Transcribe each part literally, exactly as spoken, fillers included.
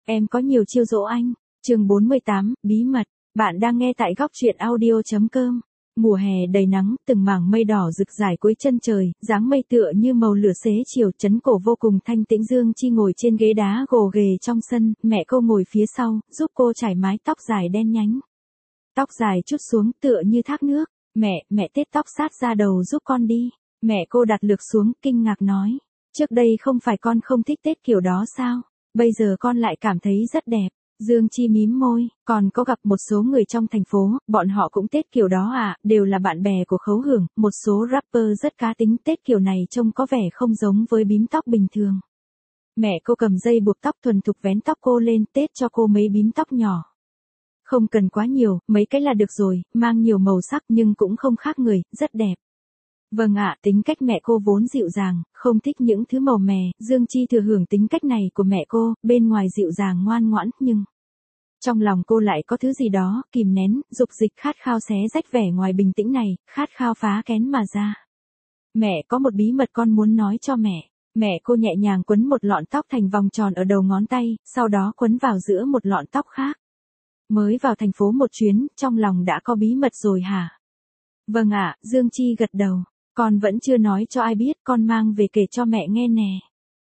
Em có nhiều chiêu dỗ anh. Chương bốn mươi tám, bí mật. Bạn đang nghe tại góc truyện audio chấm com. Mùa hè đầy nắng, từng mảng mây đỏ rực rải cuối chân trời, dáng mây tựa như màu lửa xế chiều, trấn cổ vô cùng thanh tĩnh. Dương Chi ngồi trên ghế đá gồ ghề trong sân, mẹ cô ngồi phía sau, giúp cô chải mái tóc dài đen nhánh. Tóc dài chút xuống tựa như thác nước. Mẹ, mẹ tết tóc sát ra đầu giúp con đi. Mẹ cô đặt lược xuống, kinh ngạc nói. Trước đây không phải con không thích tết kiểu đó sao? Bây giờ con lại cảm thấy rất đẹp. Dương Chi mím môi, còn có gặp một số người trong thành phố, bọn họ cũng tết kiểu đó à, đều là bạn bè của Khấu Hưởng, một số rapper rất cá tính. Tết kiểu này trông có vẻ không giống với bím tóc bình thường. Mẹ cô cầm dây buộc tóc thuần thục vén tóc cô lên, tết cho cô mấy bím tóc nhỏ. Không cần quá nhiều, mấy cái là được rồi, mang nhiều màu sắc nhưng cũng không khác người, rất đẹp. Vâng ạ, tính cách mẹ cô vốn dịu dàng, không thích những thứ màu mè. Dương Chi thừa hưởng tính cách này của mẹ cô, bên ngoài dịu dàng ngoan ngoãn, nhưng trong lòng cô lại có thứ gì đó, kìm nén, dục dịch khát khao xé rách vẻ ngoài bình tĩnh này, khát khao phá kén mà ra. Mẹ có một bí mật con muốn nói cho mẹ. Mẹ cô nhẹ nhàng quấn một lọn tóc thành vòng tròn ở đầu ngón tay, sau đó quấn vào giữa một lọn tóc khác. Mới vào thành phố một chuyến, trong lòng đã có bí mật rồi hả? Vâng ạ, Dương Chi gật đầu. Con vẫn chưa nói cho ai biết, con mang về kể cho mẹ nghe nè.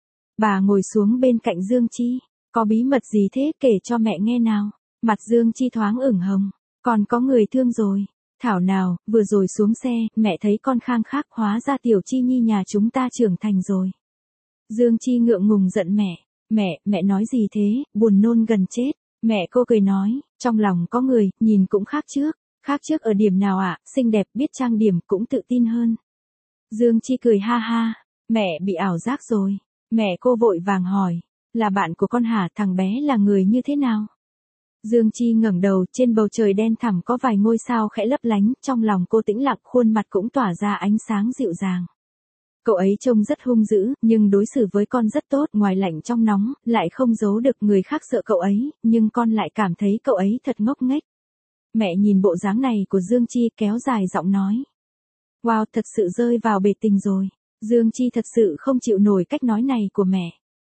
Bà ngồi xuống bên cạnh Dương Chi. Có bí mật gì thế, kể cho mẹ nghe nào. Mặt Dương Chi thoáng ửng hồng. Con có người thương rồi. Thảo nào, vừa rồi xuống xe, mẹ thấy con khang khác, hóa ra Tiểu Chi Nhi nhà chúng ta trưởng thành rồi. Dương Chi ngượng ngùng giận mẹ. Mẹ, mẹ nói gì thế, buồn nôn gần chết. Mẹ cô cười nói, trong lòng có người, nhìn cũng khác trước. Khác trước ở điểm nào ạ, à? Xinh đẹp, biết trang điểm, cũng tự tin hơn. Dương Chi cười ha ha, mẹ bị ảo giác rồi. Mẹ cô vội vàng hỏi, là bạn của con hả, thằng bé là người như thế nào? Dương Chi ngẩng đầu, trên bầu trời đen thẳm có vài ngôi sao khẽ lấp lánh, trong lòng cô tĩnh lặng, khuôn mặt cũng tỏa ra ánh sáng dịu dàng. Cậu ấy trông rất hung dữ, nhưng đối xử với con rất tốt, ngoài lạnh trong nóng, lại không giấu được người khác sợ cậu ấy, nhưng con lại cảm thấy cậu ấy thật ngốc nghếch. Mẹ nhìn bộ dáng này của Dương Chi, kéo dài giọng nói. Wow, thật sự rơi vào bể tình rồi. Dương Chi thật sự không chịu nổi cách nói này của mẹ.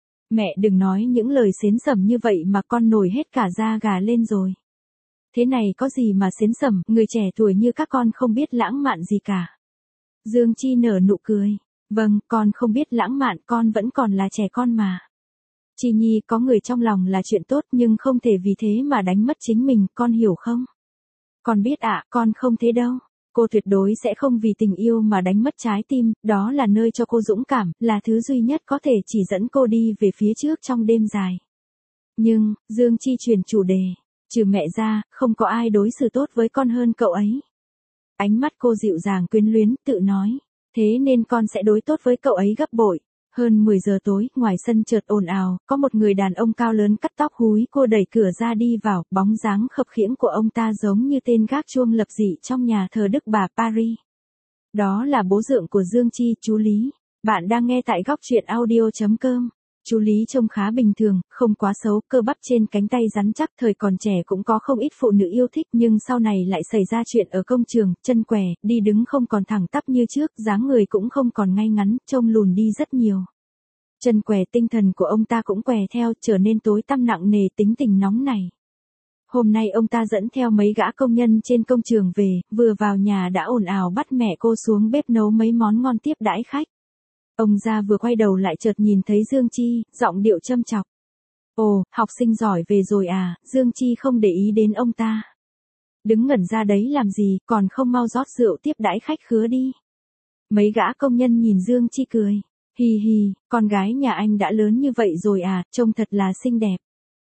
Mẹ đừng nói những lời xến xẩm như vậy mà con nổi hết cả da gà lên rồi. Thế này có gì mà xến xẩm, người trẻ tuổi như các con không biết lãng mạn gì cả. Dương Chi nở nụ cười. Vâng, con không biết lãng mạn, con vẫn còn là trẻ con mà. Chi Nhi có người trong lòng là chuyện tốt, nhưng không thể vì thế mà đánh mất chính mình, con hiểu không? Con biết ạ, à, con không thế đâu. Cô tuyệt đối sẽ không vì tình yêu mà đánh mất trái tim, đó là nơi cho cô dũng cảm, là thứ duy nhất có thể chỉ dẫn cô đi về phía trước trong đêm dài. Nhưng, Dương Chi chuyển chủ đề, trừ mẹ ra, không có ai đối xử tốt với con hơn cậu ấy. Ánh mắt cô dịu dàng quyến luyến, tự nói, thế nên con sẽ đối tốt với cậu ấy gấp bội. Hơn mười giờ tối, ngoài sân chợt ồn ào, có một người đàn ông cao lớn cắt tóc húi, cô đẩy cửa ra đi vào, bóng dáng khập khiễng của ông ta giống như tên gác chuông lập dị trong nhà thờ Đức Bà Paris. Đó là bố dượng của Dương Chi, chú Lý. Bạn đang nghe tại góc truyện audio chấm com. Chú Lý trông khá bình thường, không quá xấu, cơ bắp trên cánh tay rắn chắc, thời còn trẻ cũng có không ít phụ nữ yêu thích, nhưng sau này lại xảy ra chuyện ở công trường, chân què, đi đứng không còn thẳng tắp như trước, dáng người cũng không còn ngay ngắn, trông lùn đi rất nhiều. Chân què, tinh thần của ông ta cũng què theo, trở nên tối tăm nặng nề, tính tình nóng này. Hôm nay ông ta dẫn theo mấy gã công nhân trên công trường về, vừa vào nhà đã ồn ào bắt mẹ cô xuống bếp nấu mấy món ngon tiếp đãi khách. Ông ra vừa quay đầu lại chợt nhìn thấy Dương Chi, giọng điệu châm chọc. Ồ, học sinh giỏi về rồi à, Dương Chi không để ý đến ông ta. Đứng ngẩn ra đấy làm gì, còn không mau rót rượu tiếp đãi khách khứa đi. Mấy gã công nhân nhìn Dương Chi cười. Hi hi, con gái nhà anh đã lớn như vậy rồi à, trông thật là xinh đẹp.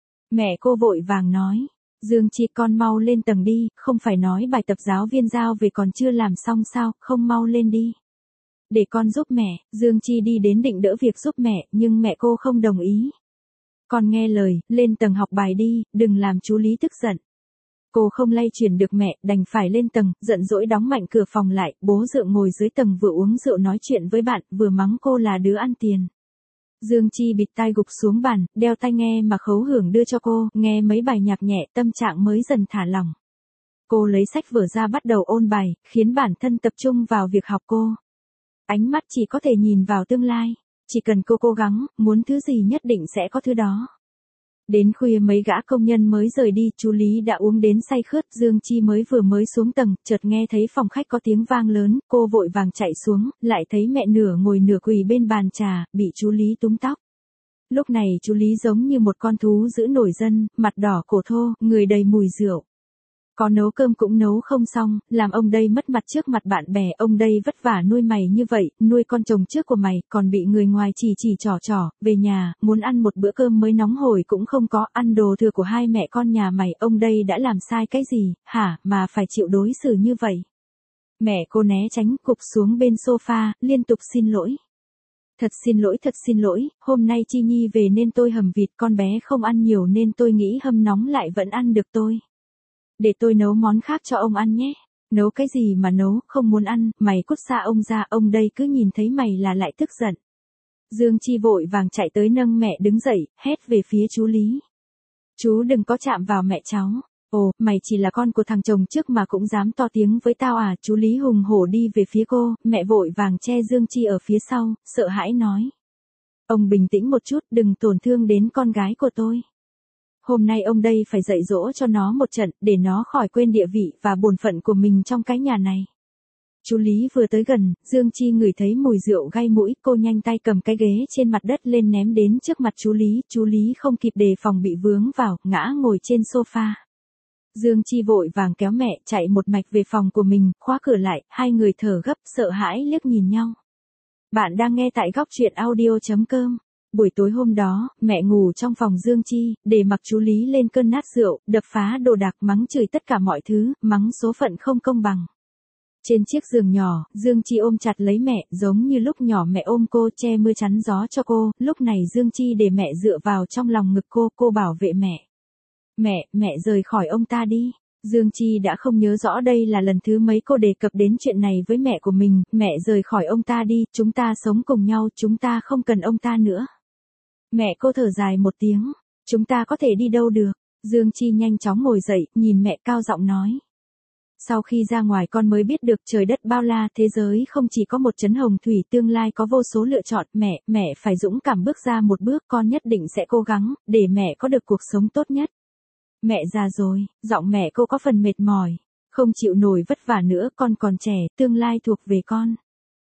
Mẹ cô vội vàng nói. Dương Chi con mau lên tầng đi, không phải nói bài tập giáo viên giao về còn chưa làm xong sao, không mau lên đi. Để con giúp mẹ, Dương Chi đi đến định đỡ việc giúp mẹ, nhưng mẹ cô không đồng ý. Con nghe lời, lên tầng học bài đi, đừng làm chú Lý tức giận. Cô không lay chuyển được mẹ, đành phải lên tầng, giận dỗi đóng mạnh cửa phòng lại, bố dượng ngồi dưới tầng vừa uống rượu nói chuyện với bạn, vừa mắng cô là đứa ăn tiền. Dương Chi bịt tai gục xuống bàn, đeo tai nghe mà Khấu Hưởng đưa cho cô, nghe mấy bài nhạc nhẹ, tâm trạng mới dần thả lỏng. Cô lấy sách vở ra bắt đầu ôn bài, khiến bản thân tập trung vào việc học cô. Ánh mắt chỉ có thể nhìn vào tương lai, chỉ cần cô cố gắng, muốn thứ gì nhất định sẽ có thứ đó. Đến khuya mấy gã công nhân mới rời đi, chú Lý đã uống đến say khướt, Dương Chi mới vừa mới xuống tầng, chợt nghe thấy phòng khách có tiếng vang lớn, cô vội vàng chạy xuống, lại thấy mẹ nửa ngồi nửa quỳ bên bàn trà, bị chú Lý túm tóc. Lúc này chú Lý giống như một con thú dữ nổi dân, mặt đỏ cổ thô, người đầy mùi rượu. Có nấu cơm cũng nấu không xong, làm ông đây mất mặt trước mặt bạn bè, ông đây vất vả nuôi mày như vậy, nuôi con chồng trước của mày, còn bị người ngoài chỉ chỉ trò trò, về nhà, muốn ăn một bữa cơm mới nóng hổi cũng không có, ăn đồ thừa của hai mẹ con nhà mày, ông đây đã làm sai cái gì, hả, mà phải chịu đối xử như vậy. Mẹ cô né tránh, cụp xuống bên sofa, liên tục xin lỗi. Thật xin lỗi, thật xin lỗi, hôm nay Chi Nhi về nên tôi hầm vịt, con bé không ăn nhiều nên tôi nghĩ hâm nóng lại vẫn ăn được tôi. Để tôi nấu món khác cho ông ăn nhé. Nấu cái gì mà nấu, không muốn ăn, mày cút xa ông ra, ông đây cứ nhìn thấy mày là lại tức giận. Dương Chi vội vàng chạy tới nâng mẹ đứng dậy, hét về phía chú Lý. Chú đừng có chạm vào mẹ cháu. Ồ, mày chỉ là con của thằng chồng trước mà cũng dám to tiếng với tao à, chú Lý hùng hổ đi về phía cô, mẹ vội vàng che Dương Chi ở phía sau, sợ hãi nói. Ông bình tĩnh một chút, đừng tổn thương đến con gái của tôi. Hôm nay ông đây phải dạy dỗ cho nó một trận, để nó khỏi quên địa vị và bổn phận của mình trong cái nhà này. Chú Lý vừa tới gần, Dương Chi ngửi thấy mùi rượu gai mũi, cô nhanh tay cầm cái ghế trên mặt đất lên ném đến trước mặt chú Lý, chú Lý không kịp đề phòng bị vướng vào, ngã ngồi trên sofa. Dương Chi vội vàng kéo mẹ, chạy một mạch về phòng của mình, khóa cửa lại, hai người thở gấp, sợ hãi liếc nhìn nhau. Bạn đang nghe tại góc truyện audio chấm com. Buổi tối hôm đó, mẹ ngủ trong phòng Dương Chi, để mặc chú Lý lên cơn nát rượu, đập phá đồ đạc, mắng chửi tất cả mọi thứ, mắng số phận không công bằng. Trên chiếc giường nhỏ, Dương Chi ôm chặt lấy mẹ, giống như lúc nhỏ mẹ ôm cô che mưa chắn gió cho cô, lúc này Dương Chi để mẹ dựa vào trong lòng ngực cô, cô bảo vệ mẹ. Mẹ, mẹ rời khỏi ông ta đi. Dương Chi đã không nhớ rõ đây là lần thứ mấy cô đề cập đến chuyện này với mẹ của mình, mẹ rời khỏi ông ta đi, chúng ta sống cùng nhau, chúng ta không cần ông ta nữa. Mẹ cô thở dài một tiếng, chúng ta có thể đi đâu được. Dương Chi nhanh chóng ngồi dậy, nhìn mẹ cao giọng nói. Sau khi ra ngoài con mới biết được trời đất bao la, thế giới không chỉ có một trấn hồng thủy, tương lai có vô số lựa chọn, mẹ, mẹ phải dũng cảm bước ra một bước, con nhất định sẽ cố gắng, để mẹ có được cuộc sống tốt nhất. Mẹ già rồi, giọng mẹ cô có phần mệt mỏi, không chịu nổi vất vả nữa, con còn trẻ, tương lai thuộc về con.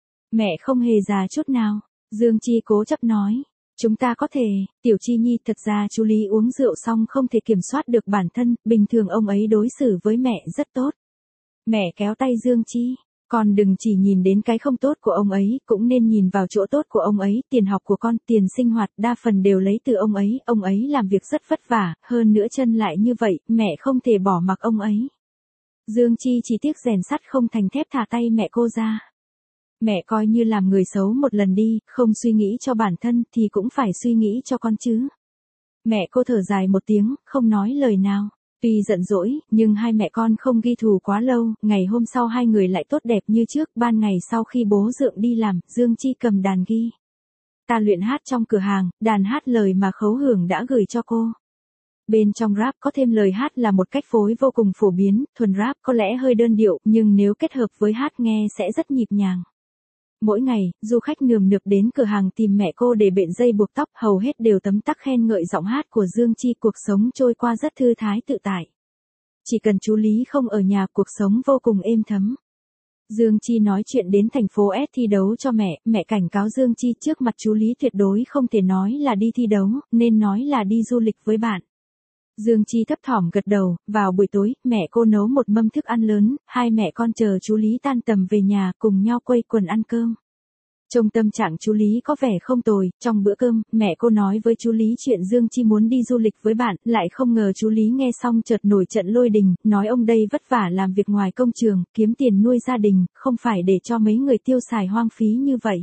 Mẹ không hề già chút nào, Dương Chi cố chấp nói. Chúng ta có thể, Tiểu Chi Nhi, thật ra chú Lý uống rượu xong không thể kiểm soát được bản thân, bình thường ông ấy đối xử với mẹ rất tốt. Mẹ kéo tay Dương Chi, con đừng chỉ nhìn đến cái không tốt của ông ấy, cũng nên nhìn vào chỗ tốt của ông ấy, tiền học của con, tiền sinh hoạt, đa phần đều lấy từ ông ấy, ông ấy làm việc rất vất vả, hơn nữa chân lại như vậy, mẹ không thể bỏ mặc ông ấy. Dương Chi chỉ tiếc rèn sắt không thành thép, thả tay mẹ cô ra. Mẹ coi như làm người xấu một lần đi, không suy nghĩ cho bản thân thì cũng phải suy nghĩ cho con chứ. Mẹ cô thở dài một tiếng, không nói lời nào. Tuy giận dỗi, nhưng hai mẹ con không ghi thù quá lâu, ngày hôm sau hai người lại tốt đẹp như trước, ban ngày sau khi bố Dượng đi làm, Dương Chi cầm đàn ghi. Ta luyện hát trong cửa hàng, đàn hát lời mà Khấu Hưởng đã gửi cho cô. Bên trong rap có thêm lời hát là một cách phối vô cùng phổ biến, thuần rap có lẽ hơi đơn điệu, nhưng nếu kết hợp với hát nghe sẽ rất nhịp nhàng. Mỗi ngày, du khách nườm nượp đến cửa hàng tìm mẹ cô để bện dây buộc tóc, hầu hết đều tấm tắc khen ngợi giọng hát của Dương Chi, cuộc sống trôi qua rất thư thái tự tại. Chỉ cần chú Lý không ở nhà, cuộc sống vô cùng êm thấm. Dương Chi nói chuyện đến thành phố S thi đấu cho mẹ, mẹ cảnh cáo Dương Chi trước mặt chú Lý tuyệt đối không thể nói là đi thi đấu, nên nói là đi du lịch với bạn. Dương Chi thấp thỏm gật đầu, vào buổi tối, mẹ cô nấu một mâm thức ăn lớn, hai mẹ con chờ chú Lý tan tầm về nhà, cùng nhau quây quần ăn cơm. Trong tâm trạng chú Lý có vẻ không tồi, trong bữa cơm, mẹ cô nói với chú Lý chuyện Dương Chi muốn đi du lịch với bạn, lại không ngờ chú Lý nghe xong chợt nổi trận lôi đình, nói ông đây vất vả làm việc ngoài công trường, kiếm tiền nuôi gia đình, không phải để cho mấy người tiêu xài hoang phí như vậy.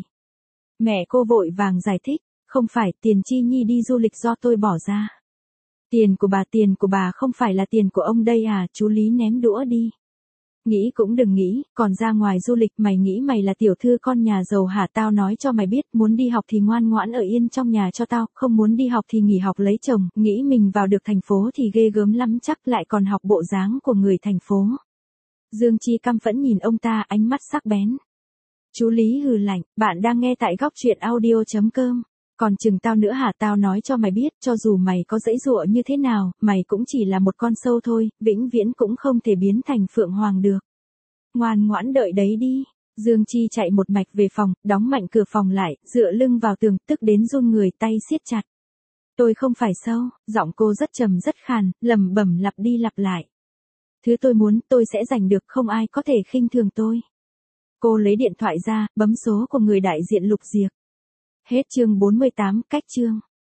Mẹ cô vội vàng giải thích, không phải, tiền Chi Nhi đi du lịch do tôi bỏ ra. Tiền của bà, tiền của bà không phải là tiền của ông đây à, chú Lý ném đũa đi. Nghĩ cũng đừng nghĩ, còn ra ngoài du lịch mày nghĩ mày là tiểu thư con nhà giàu hả, tao nói cho mày biết, muốn đi học thì ngoan ngoãn ở yên trong nhà cho tao, không muốn đi học thì nghỉ học lấy chồng, nghĩ mình vào được thành phố thì ghê gớm lắm, chắc lại còn học bộ dáng của người thành phố. Dương Chi căm phẫn nhìn ông ta, ánh mắt sắc bén. Chú Lý hừ lạnh, bạn đang nghe tại góc truyện audio chấm com. Còn chừng tao nữa hả, tao nói cho mày biết, cho dù mày có giãy giụa như thế nào, mày cũng chỉ là một con sâu thôi, vĩnh viễn cũng không thể biến thành phượng hoàng được. Ngoan ngoãn đợi đấy đi. Dương Chi chạy một mạch về phòng, đóng mạnh cửa phòng lại, dựa lưng vào tường, tức đến run người, tay siết chặt. Tôi không phải sâu, giọng cô rất trầm rất khàn, lẩm bẩm lặp đi lặp lại. Thứ tôi muốn, tôi sẽ giành được, không ai có thể khinh thường tôi. Cô lấy điện thoại ra, bấm số của người đại diện Lục Diệp. Hết chương bốn mươi tám, cách chương.